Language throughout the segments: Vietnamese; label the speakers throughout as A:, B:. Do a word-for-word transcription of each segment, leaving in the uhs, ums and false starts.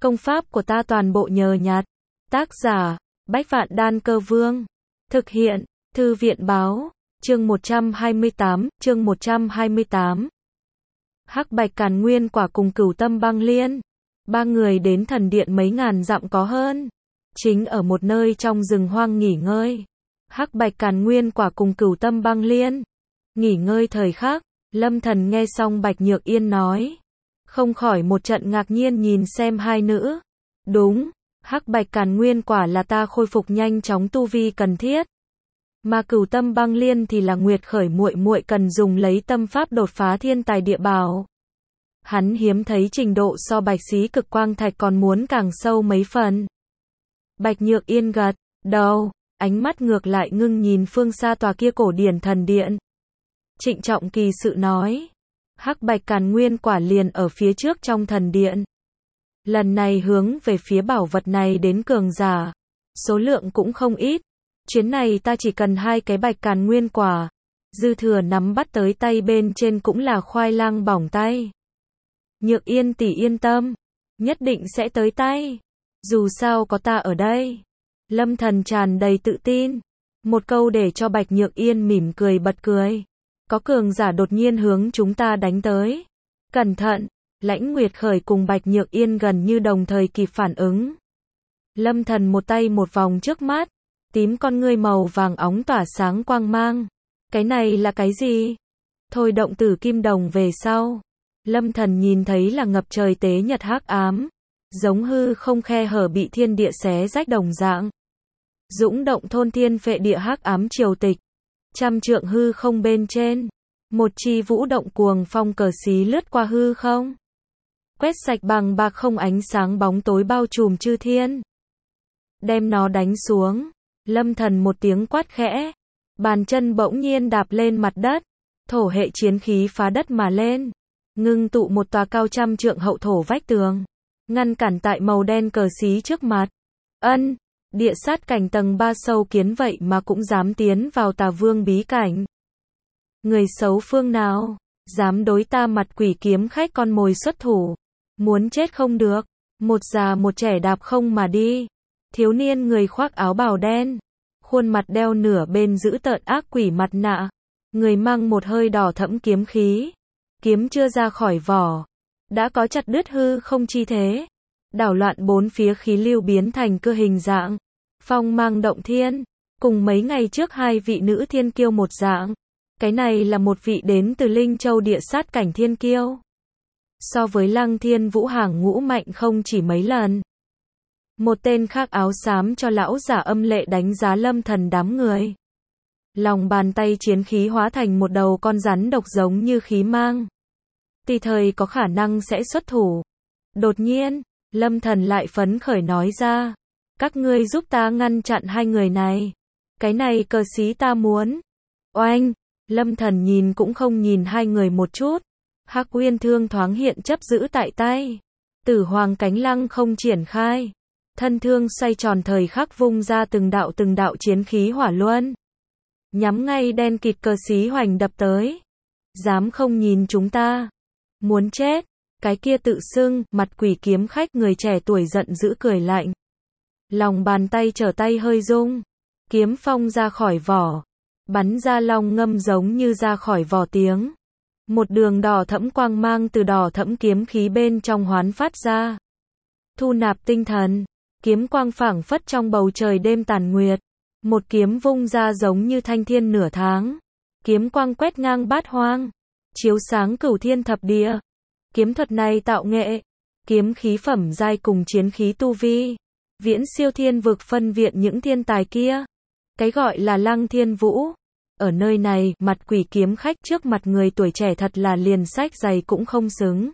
A: Công pháp của ta toàn bộ nhờ nhặt. Tác giả, Bách Vạn Đan Cơ Vương. Thực hiện, Thư viện Báo. Chương một trăm hai mươi tám, chương một trăm hai mươi tám. Hắc Bạch Càn Nguyên Quả cùng Cửu Tâm Băng Liên. Ba người đến thần điện mấy ngàn dặm có hơn. Chính ở một nơi trong rừng hoang nghỉ ngơi. Hắc Bạch Càn Nguyên Quả cùng Cửu Tâm Băng Liên. Nghỉ ngơi thời khắc, Lâm Thần nghe xong Bạch Nhược Yên nói. Không khỏi một trận ngạc nhiên nhìn xem hai nữ. Đúng, Hắc Bạch Càn Nguyên Quả là ta khôi phục nhanh chóng tu vi cần thiết. Mà Cửu Tâm Băng Liên thì là Nguyệt Khởi muội muội cần dùng lấy tâm pháp đột phá thiên tài địa bảo. Hắn hiếm thấy trình độ so Bạch Xí Cực Quang Thạch còn muốn càng sâu mấy phần. Bạch Nhược Yên gật đầu, ánh mắt ngược lại ngưng nhìn phương xa tòa kia cổ điển thần điện. Trịnh trọng kỳ sự nói, Hắc Bạch Càn Nguyên Quả liền ở phía trước trong thần điện. Lần này hướng về phía bảo vật này đến cường giả, số lượng cũng không ít. Chuyến này ta chỉ cần hai cái Bạch Càn Nguyên Quả, dư thừa nắm bắt tới tay bên trên cũng là khoai lang bỏng tay. Nhược Yên tỷ yên tâm, nhất định sẽ tới tay. Dù sao có ta ở đây. Lâm Thần tràn đầy tự tin. Một câu để cho Bạch Nhược Yên mỉm cười bật cười. Có cường giả đột nhiên hướng chúng ta đánh tới. Cẩn thận, Lãnh Nguyệt Khởi cùng Bạch Nhược Yên gần như đồng thời kịp phản ứng. Lâm Thần một tay một vòng trước mắt, tím con ngươi màu vàng óng tỏa sáng quang mang. Cái này là cái gì? Thôi động tử kim đồng về sau. Lâm Thần nhìn thấy là ngập trời tế nhật hắc ám, giống hư không khe hở bị thiên địa xé rách đồng dạng. Dũng động thôn thiên phệ địa hắc ám triều tịch. Trăm trượng hư không bên trên, một chi vũ động cuồng phong cờ xí lướt qua hư không. Quét sạch bằng bạc không ánh sáng bóng tối bao trùm chư thiên. Đem nó đánh xuống. Lâm Thần một tiếng quát khẽ, bàn chân bỗng nhiên đạp lên mặt đất, thổ hệ chiến khí phá đất mà lên, ngưng tụ một tòa cao trăm trượng hậu thổ vách tường, ngăn cản tại màu đen cờ xí trước mặt. Ân, địa sát cảnh tầng ba sâu kiến vậy mà cũng dám tiến vào Tà Vương bí cảnh. Người xấu phương nào, dám đối ta Mặt Quỷ kiếm khách con mồi xuất thủ, muốn chết không được. Một già một trẻ đạp không mà đi. Thiếu niên người khoác áo bào đen, khuôn mặt đeo nửa bên giữ tợn ác quỷ mặt nạ, người mang một hơi đỏ thẫm kiếm khí, kiếm chưa ra khỏi vỏ, đã có chặt đứt hư không chi thế, đảo loạn bốn phía khí lưu biến thành cơ hình dạng, phong mang động thiên, cùng mấy ngày trước hai vị nữ thiên kiêu một dạng. Cái này là một vị đến từ Linh Châu địa sát cảnh thiên kiêu, so với Lăng Thiên Vũ hàng ngũ mạnh không chỉ mấy lần. Một tên khác áo xám cho lão giả âm lệ đánh giá Lâm Thần đám người. Lòng bàn tay chiến khí hóa thành một đầu con rắn độc giống như khí mang. Tùy thời có khả năng sẽ xuất thủ. Đột nhiên, Lâm Thần lại phấn khởi nói ra. Các ngươi giúp ta ngăn chặn hai người này. Cái này cờ xí ta muốn. Oanh! Lâm Thần nhìn cũng không nhìn hai người một chút. Hắc Uyên Thương thoáng hiện chấp giữ tại tay. Tử Hoàng Cánh Lăng không triển khai. Thân thương xoay tròn thời khắc vung ra từng đạo từng đạo chiến khí hỏa luân. Nhắm ngay đen kịt cờ xí hoành đập tới. Dám không nhìn chúng ta. Muốn chết. Cái kia tự xưng, Mặt Quỷ kiếm khách người trẻ tuổi giận dữ cười lạnh. Lòng bàn tay trở tay hơi rung. Kiếm phong ra khỏi vỏ. Bắn ra long ngâm giống như ra khỏi vỏ tiếng. Một đường đỏ thẫm quang mang từ đỏ thẫm kiếm khí bên trong hoán phát ra. Thu nạp tinh thần. Kiếm quang phảng phất trong bầu trời đêm tàn nguyệt. Một kiếm vung ra giống như thanh thiên nửa tháng. Kiếm quang quét ngang bát hoang. Chiếu sáng cửu thiên thập địa. Kiếm thuật này tạo nghệ. Kiếm khí phẩm giai cùng chiến khí tu vi. Viễn siêu thiên vực phân viện những thiên tài kia. Cái gọi là Lăng Thiên Vũ. Ở nơi này, Mặt Quỷ kiếm khách trước mặt người tuổi trẻ thật là liền sách giày cũng không xứng.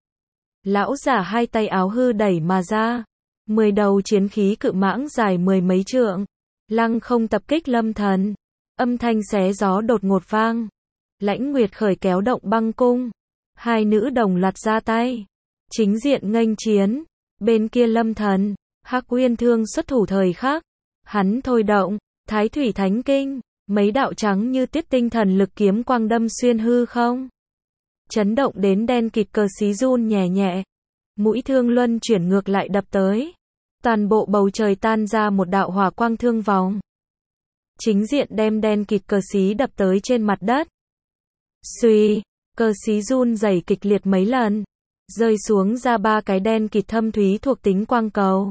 A: Lão giả hai tay áo hư đẩy mà ra. Mười đầu chiến khí cự mãng dài mười mấy trượng. Lăng không tập kích Lâm Thần. Âm thanh xé gió đột ngột vang. Lãnh Nguyệt Khởi kéo động băng cung. Hai nữ đồng loạt ra tay. Chính diện nghênh chiến. Bên kia Lâm Thần. Hắc Uyên Thương xuất thủ thời khắc. Hắn thôi động. Thái Thủy Thánh Kinh. Mấy đạo trắng như tiết tinh thần lực kiếm quang đâm xuyên hư không. Chấn động đến đen kịt cờ xí run nhẹ nhẹ. Mũi thương luân chuyển ngược lại đập tới. Toàn bộ bầu trời tan ra một đạo hỏa quang thương vòng. Chính diện đem đen kịt cờ xí đập tới trên mặt đất. Xuy, cờ xí run rẩy kịch liệt mấy lần. Rơi xuống ra ba cái đen kịt thâm thúy thuộc tính quang cầu.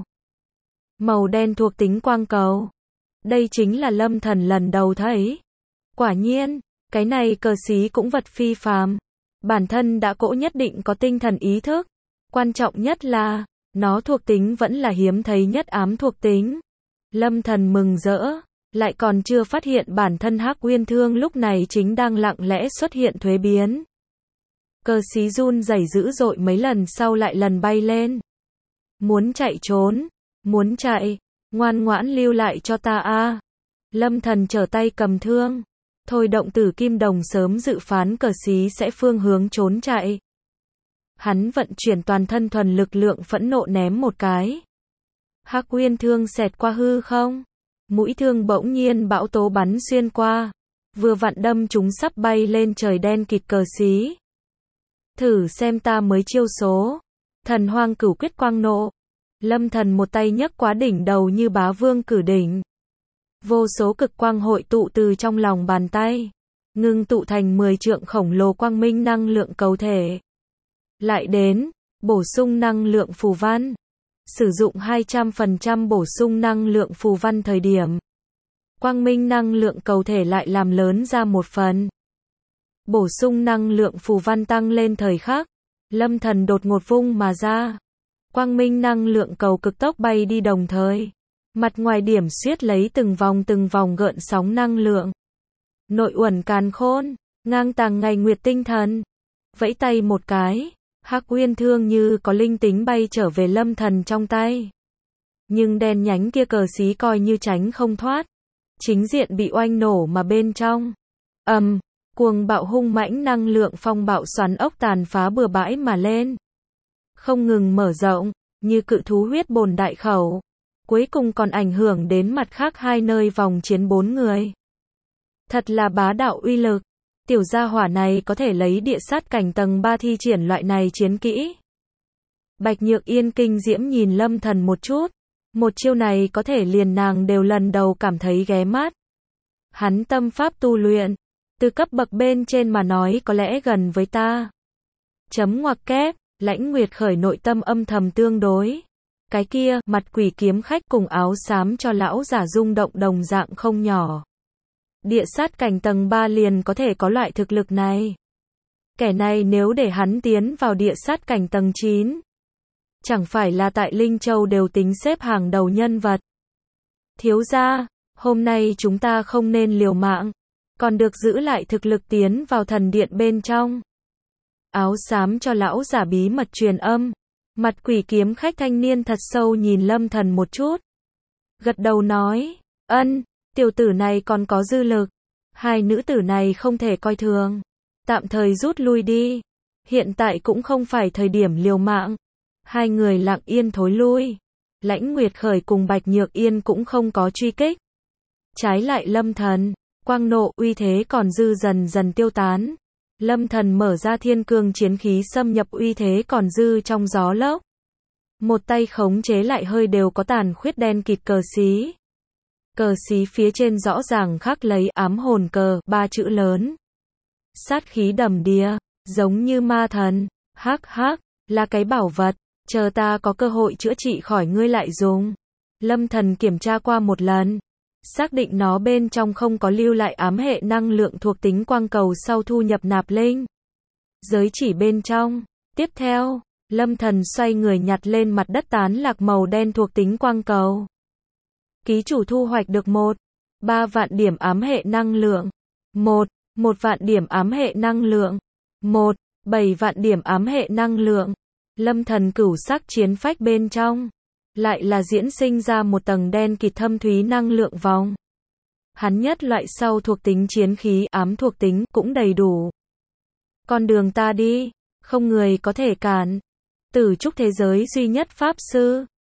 A: Màu đen thuộc tính quang cầu. Đây chính là Lâm Thần lần đầu thấy. Quả nhiên, cái này cờ xí cũng vật phi phàm. Bản thân đã cỗ nhất định có tinh thần ý thức. Quan trọng nhất là, nó thuộc tính vẫn là hiếm thấy nhất ám thuộc tính. Lâm Thần mừng rỡ, lại còn chưa phát hiện bản thân Hắc Uyên Thương lúc này chính đang lặng lẽ xuất hiện thuế biến. Cờ xí run rẩy dữ dội mấy lần sau lại lần bay lên. Muốn chạy trốn, muốn chạy, ngoan ngoãn lưu lại cho ta a. Lâm Thần trở tay cầm thương, thôi động tử kim đồng sớm dự phán cờ xí sẽ phương hướng trốn chạy. Hắn vận chuyển toàn thân thuần lực lượng phẫn nộ ném một cái. Hắc Uyên Thương xẹt qua hư không, mũi thương bỗng nhiên bão tố bắn xuyên qua, vừa vặn đâm chúng sắp bay lên trời đen kịt cờ xí. Thử xem ta mới chiêu số. Thần Hoang Cửu Quyết quang nộ. Lâm Thần một tay nhấc quá đỉnh đầu như bá vương cử đỉnh. Vô số cực quang hội tụ từ trong lòng bàn tay, ngưng tụ thành mười trượng khổng lồ quang minh năng lượng cầu thể. Lại đến, bổ sung năng lượng phù văn. Sử dụng hai trăm phần trăm bổ sung năng lượng phù văn thời điểm. Quang minh năng lượng cầu thể lại làm lớn ra một phần. Bổ sung năng lượng phù văn tăng lên thời khắc. Lâm Thần đột ngột vung mà ra. Quang minh năng lượng cầu cực tốc bay đi đồng thời. Mặt ngoài điểm xuyết lấy từng vòng từng vòng gợn sóng năng lượng. Nội uẩn càn khôn, ngang tàng ngày nguyệt tinh thần. Vẫy tay một cái, Hắc Uyên Thương như có linh tính bay trở về Lâm Thần trong tay. Nhưng đen nhánh kia cờ xí coi như tránh không thoát. Chính diện bị oanh nổ mà bên trong. Ầm, um, cuồng bạo hung mãnh năng lượng phong bạo xoắn ốc tàn phá bừa bãi mà lên. Không ngừng mở rộng, như cự thú huyết bồn đại khẩu. Cuối cùng còn ảnh hưởng đến mặt khác hai nơi vòng chiến bốn người. Thật là bá đạo uy lực. Tiểu gia hỏa này có thể lấy địa sát cảnh tầng ba thi triển loại này chiến kỹ. Bạch Nhược Yên kinh diễm nhìn Lâm Thần một chút. Một chiêu này có thể liền nàng đều lần đầu cảm thấy ghé mắt. Hắn tâm pháp tu luyện, từ cấp bậc bên trên mà nói có lẽ gần với ta. Chấm ngoặc kép, Lãnh Nguyệt Khởi nội tâm âm thầm tương đối. Cái kia, mặt quỷ kiếm khách cùng áo xám cho lão giả rung động đồng dạng không nhỏ. Địa sát cảnh tầng ba liền có thể có loại thực lực này. Kẻ này nếu để hắn tiến vào địa sát cảnh tầng chín, chẳng phải là tại Linh Châu đều tính xếp hàng đầu nhân vật. Thiếu gia, hôm nay chúng ta không nên liều mạng, còn được giữ lại thực lực tiến vào thần điện bên trong. Áo xám cho lão giả bí mật truyền âm. Mặt quỷ kiếm khách thanh niên thật sâu nhìn Lâm Thần một chút. Gật đầu nói, ân, tiểu tử này còn có dư lực. Hai nữ tử này không thể coi thường. Tạm thời rút lui đi. Hiện tại cũng không phải thời điểm liều mạng. Hai người lặng yên thối lui. Lãnh Nguyệt Khởi cùng Bạch Nhược Yên cũng không có truy kích. Trái lại Lâm Thần, quang nộ uy thế còn dư dần dần tiêu tán. Lâm Thần mở ra thiên cương chiến khí xâm nhập uy thế còn dư trong gió lốc. Một tay khống chế lại hơi đều có tàn khuyết đen kịt cờ xí. Cờ xí phía trên rõ ràng khắc lấy ám hồn cờ, ba chữ lớn. Sát khí đầm đìa, giống như ma thần, hắc hắc, là cái bảo vật, chờ ta có cơ hội chữa trị khỏi ngươi lại dùng. Lâm Thần kiểm tra qua một lần. Xác định nó bên trong không có lưu lại ám hệ năng lượng thuộc tính quang cầu sau thu nhập nạp linh. Giới chỉ bên trong. Tiếp theo, Lâm Thần xoay người nhặt lên mặt đất tán lạc màu đen thuộc tính quang cầu. Ký chủ thu hoạch được một, ba vạn điểm ám hệ năng lượng. một, một vạn điểm ám hệ năng lượng. một, bảy vạn điểm ám hệ năng lượng. Lâm Thần cửu sắc chiến phách bên trong. Lại là diễn sinh ra một tầng đen kịt thâm thúy năng lượng vòng. Hắn nhất loại sau thuộc tính chiến khí ám thuộc tính cũng đầy đủ. Con đường ta đi, không người có thể cản. Tử trúc thế giới duy nhất pháp sư.